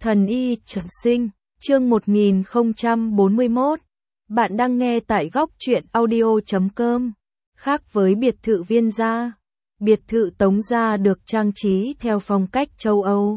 Thần y trường sinh, chương 1041. Bạn đang nghe tại góc truyện audio.com. Khác với biệt thự Viên gia, biệt thự Tống gia được trang trí theo phong cách châu Âu.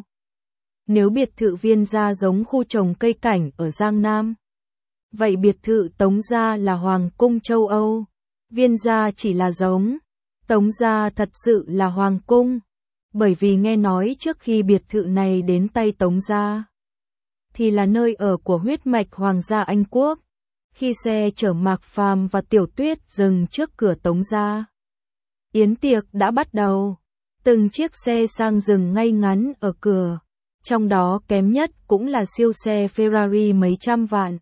Nếu biệt thự Viên gia giống khu trồng cây cảnh ở Giang Nam, vậy biệt thự Tống gia là hoàng cung châu Âu. Viên gia chỉ là giống, Tống gia thật sự là hoàng cung. Bởi vì nghe nói trước khi biệt thự này đến tay Tống gia, thì là nơi ở của huyết mạch hoàng gia Anh Quốc. Khi xe chở Mạc Phàm và Tiểu Tuyết dừng trước cửa Tống gia, yến tiệc đã bắt đầu. Từng chiếc xe sang dừng ngay ngắn ở cửa, trong đó kém nhất cũng là siêu xe Ferrari mấy trăm vạn.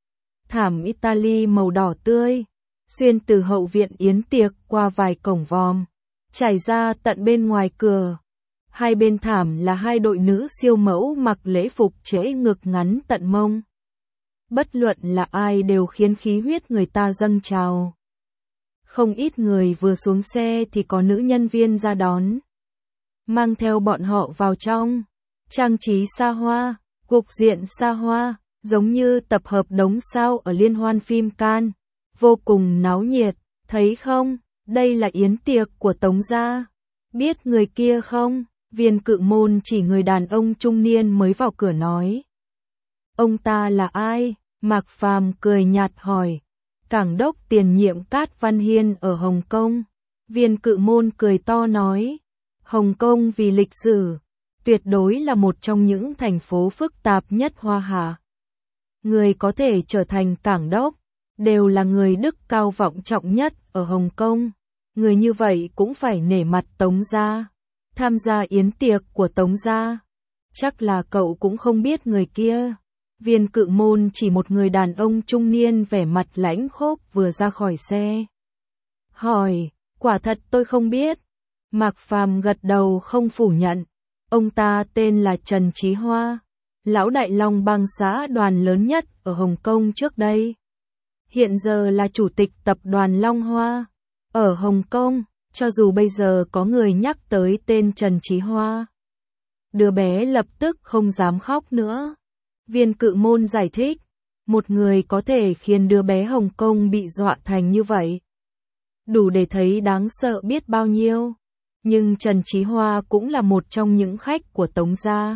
Thảm Italy màu đỏ tươi, xuyên từ hậu viện yến tiệc qua vài cổng vòm, trải ra tận bên ngoài cửa. Hai bên thảm là hai đội nữ siêu mẫu mặc lễ phục trễ ngực ngắn tận mông. Bất luận là ai đều khiến khí huyết người ta dâng trào. Không ít người vừa xuống xe thì có nữ nhân viên ra đón, mang theo bọn họ vào trong. Trang trí xa hoa, cục diện xa hoa, giống như tập hợp đống sao ở liên hoan phim Cannes, vô cùng náo nhiệt. Thấy không, đây là yến tiệc của Tống gia. Biết người kia không? Viên Cự Môn chỉ người đàn ông trung niên mới vào cửa nói. Ông ta là ai? Mạc Phàm cười nhạt hỏi. Cảng đốc tiền nhiệm Cát Văn Hiên ở Hồng Kông. Viên Cự Môn cười to nói. Hồng Kông vì lịch sử, tuyệt đối là một trong những thành phố phức tạp nhất Hoa Hạ. Người có thể trở thành cảng đốc, đều là người đức cao vọng trọng nhất ở Hồng Kông. Người như vậy cũng phải nể mặt Tống gia. Tham gia yến tiệc của Tống gia. Chắc là cậu cũng không biết người kia. Viên Cự Môn chỉ một người đàn ông trung niên vẻ mặt lãnh khốc vừa ra khỏi xe. Hỏi, quả thật tôi không biết. Mạc Phàm gật đầu không phủ nhận. Ông ta tên là Trần Chí Hoa, lão đại Long Bang xã đoàn lớn nhất ở Hồng Kông trước đây. Hiện giờ là chủ tịch tập đoàn Long Hoa ở Hồng Kông. Cho dù bây giờ có người nhắc tới tên Trần Chí Hoa, đứa bé lập tức không dám khóc nữa. Viên Cự Môn giải thích, một người có thể khiến đứa bé Hồng Kông bị dọa thành như vậy, đủ để thấy đáng sợ biết bao nhiêu. Nhưng Trần Chí Hoa cũng là một trong những khách của Tống gia.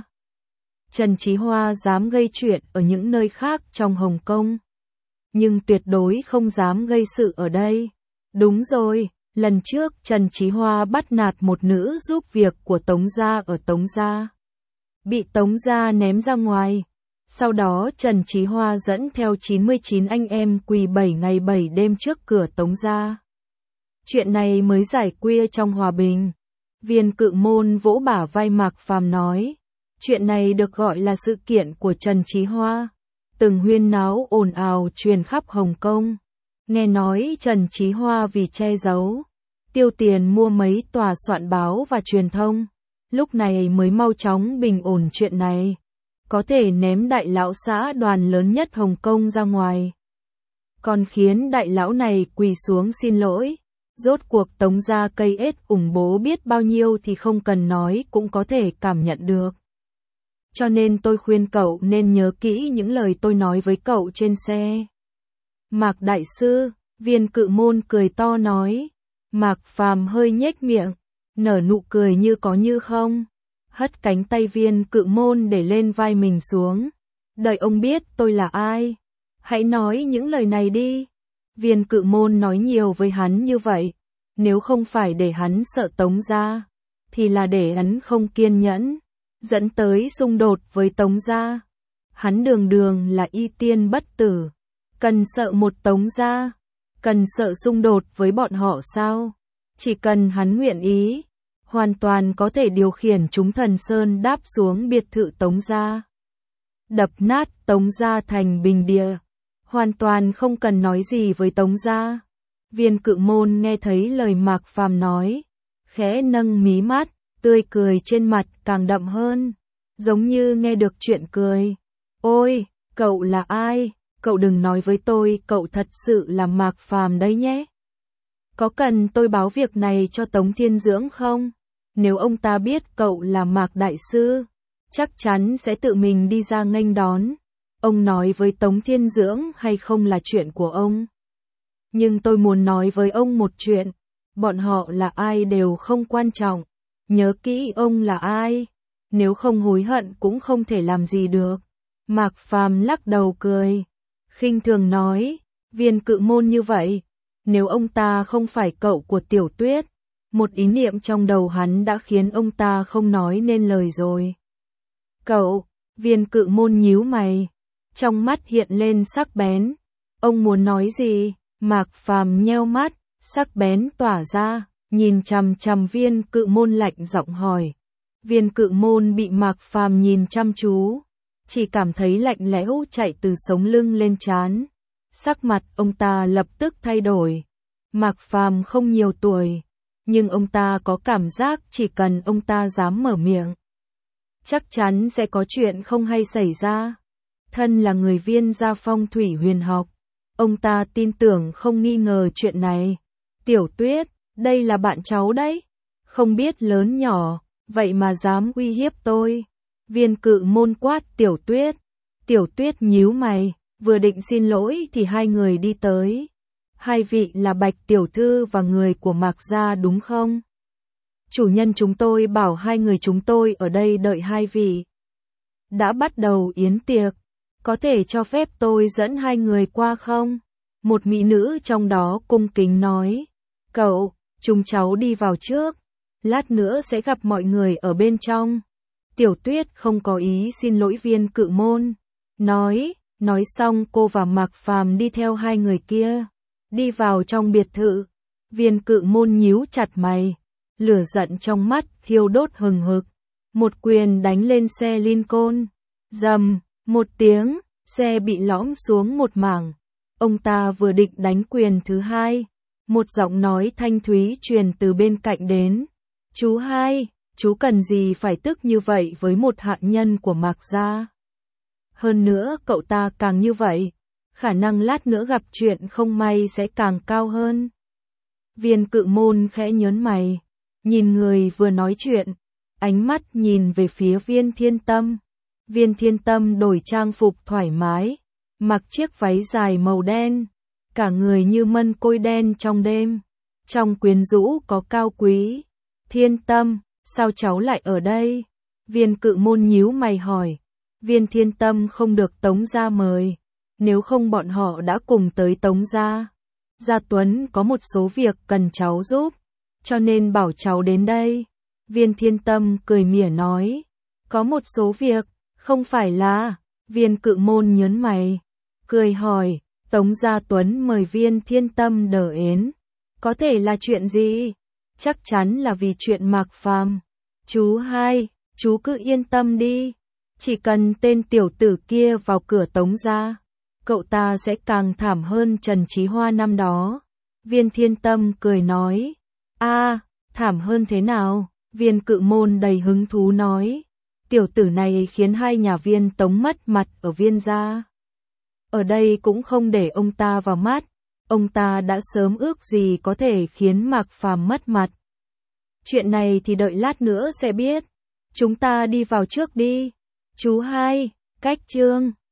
Trần Chí Hoa dám gây chuyện ở những nơi khác trong Hồng Kông, nhưng tuyệt đối không dám gây sự ở đây. Đúng rồi. Lần trước Trần Chí Hoa bắt nạt một nữ giúp việc của Tống gia ở Tống gia, bị Tống gia ném ra ngoài. Sau đó Trần Chí Hoa dẫn theo 99 anh em quỳ 7 ngày 7 đêm trước cửa Tống gia. Chuyện này mới giải quyết trong hòa bình. Viên Cự Môn vỗ bả vai Mạc Phàm nói, chuyện này được gọi là sự kiện của Trần Chí Hoa, từng huyên náo ồn ào truyền khắp Hồng Kông. Nghe nói Trần Chí Hoa vì che giấu, tiêu tiền mua mấy tòa soạn báo và truyền thông, lúc này mới mau chóng bình ổn chuyện này, có thể ném đại lão xã đoàn lớn nhất Hồng Kông ra ngoài, còn khiến đại lão này quỳ xuống xin lỗi. Rốt cuộc Tống gia cây ết ủng bố biết bao nhiêu thì không cần nói cũng có thể cảm nhận được. Cho nên tôi khuyên cậu nên nhớ kỹ những lời tôi nói với cậu trên xe. Mạc đại sư, Viên Cự Môn cười to nói. Mạc Phàm hơi nhếch miệng, nở nụ cười như có như không, hất cánh tay Viên Cự Môn để lên vai mình xuống. Đợi ông biết tôi là ai, hãy nói những lời này đi. Viên Cự Môn nói nhiều với hắn như vậy, nếu không phải để hắn sợ Tống gia, thì là để hắn không kiên nhẫn, dẫn tới xung đột với Tống gia. Hắn đường đường là y tiên bất tử, cần sợ một Tống gia, cần sợ xung đột với bọn họ sao? Chỉ cần hắn nguyện ý, hoàn toàn có thể điều khiển chúng Thần Sơn đáp xuống biệt thự Tống gia, đập nát Tống gia thành bình địa, hoàn toàn không cần nói gì với Tống gia. Viên Cự Môn nghe thấy lời Mạc Phàm nói, khẽ nâng mí mắt, tươi cười trên mặt càng đậm hơn, giống như nghe được chuyện cười. Ôi, cậu là ai? Cậu đừng nói với tôi cậu thật sự là Mạc Phàm đấy nhé. Có cần tôi báo việc này cho Tống Thiên Dưỡng không? Nếu ông ta biết cậu là Mạc đại sư, chắc chắn sẽ tự mình đi ra nghênh đón. Ông nói với Tống Thiên Dưỡng hay không là chuyện của ông. Nhưng tôi muốn nói với ông một chuyện, bọn họ là ai đều không quan trọng, nhớ kỹ ông là ai, nếu không hối hận cũng không thể làm gì được. Mạc Phàm lắc đầu cười, khinh thường nói, Viên Cự Môn như vậy, nếu ông ta không phải cậu của Tiểu Tuyết, một ý niệm trong đầu hắn đã khiến ông ta không nói nên lời rồi. Cậu, Viên Cự Môn nhíu mày, trong mắt hiện lên sắc bén. Ông muốn nói gì? Mạc Phàm nheo mắt, sắc bén tỏa ra, nhìn chằm chằm Viên Cự Môn lạnh giọng hỏi. Viên Cự Môn bị Mạc Phàm nhìn chăm chú, chỉ cảm thấy lạnh lẽo chạy từ sống lưng lên trán. Sắc mặt ông ta lập tức thay đổi. Mạc Phàm không nhiều tuổi, nhưng ông ta có cảm giác chỉ cần ông ta dám mở miệng, chắc chắn sẽ có chuyện không hay xảy ra. Thân là người Viên gia phong thủy huyền học, ông ta tin tưởng không nghi ngờ chuyện này. Tiểu Tuyết, đây là bạn cháu đấy, không biết lớn nhỏ, vậy mà dám uy hiếp tôi. Viên Cự Môn quát Tiểu Tuyết. Tiểu Tuyết nhíu mày, vừa định xin lỗi thì hai người đi tới. Hai vị là Bạch tiểu thư và người của Mạc gia đúng không? Chủ nhân chúng tôi bảo hai người chúng tôi ở đây đợi hai vị. Đã bắt đầu yến tiệc, có thể cho phép tôi dẫn hai người qua không? Một mỹ nữ trong đó cung kính nói. Cậu, chúng cháu đi vào trước, lát nữa sẽ gặp mọi người ở bên trong. Tiểu Tuyết không có ý xin lỗi Viên Cự Môn. Nói xong cô và Mạc Phàm đi theo hai người kia. Đi vào trong biệt thự. Viên Cự Môn nhíu chặt mày, lửa giận trong mắt thiêu đốt hừng hực. Một quyền đánh lên xe Lincoln. Rầm, một tiếng, xe bị lõm xuống một mảng. Ông ta vừa định đánh quyền thứ hai, một giọng nói thanh thúy truyền từ bên cạnh đến. Chú hai, chú cần gì phải tức như vậy với một hạ nhân của Mạc gia? Hơn nữa cậu ta càng như vậy, khả năng lát nữa gặp chuyện không may sẽ càng cao hơn. Viên Cự Môn khẽ nhớn mày, nhìn người vừa nói chuyện, ánh mắt nhìn về phía Viên Thiên Tâm. Viên Thiên Tâm đổi trang phục thoải mái, mặc chiếc váy dài màu đen, cả người như mân côi đen trong đêm, trong quyến rũ có cao quý. Thiên Tâm, sao cháu lại ở đây? Viên Cự Môn nhíu mày hỏi. Viên Thiên Tâm không được Tống gia mời, nếu không bọn họ đã cùng tới Tống gia. Gia Tuấn có một số việc cần cháu giúp, cho nên bảo cháu đến đây. Viên Thiên Tâm cười mỉa nói. Có một số việc, không phải là... Viên Cự Môn nhớn mày, cười hỏi. Tống Gia Tuấn mời Viên Thiên Tâm đỡ ến, có thể là chuyện gì? Chắc chắn là vì chuyện Mạc Phàm. Chú hai, chú cứ yên tâm đi, chỉ cần tên tiểu tử kia vào cửa Tống gia, cậu ta sẽ càng thảm hơn Trần Chí Hoa năm đó. Viên Thiên Tâm cười nói. Thảm hơn thế nào? Viên Cự Môn đầy hứng thú nói. Tiểu tử này khiến hai nhà Viên Tống mất mặt ở Viên gia. Ở đây cũng không để ông ta vào mắt, ông ta đã sớm ước gì có thể khiến Mạc Phàm mất mặt. Chuyện này thì đợi lát nữa sẽ biết. Chúng ta đi vào trước đi. Chú hai, cách chương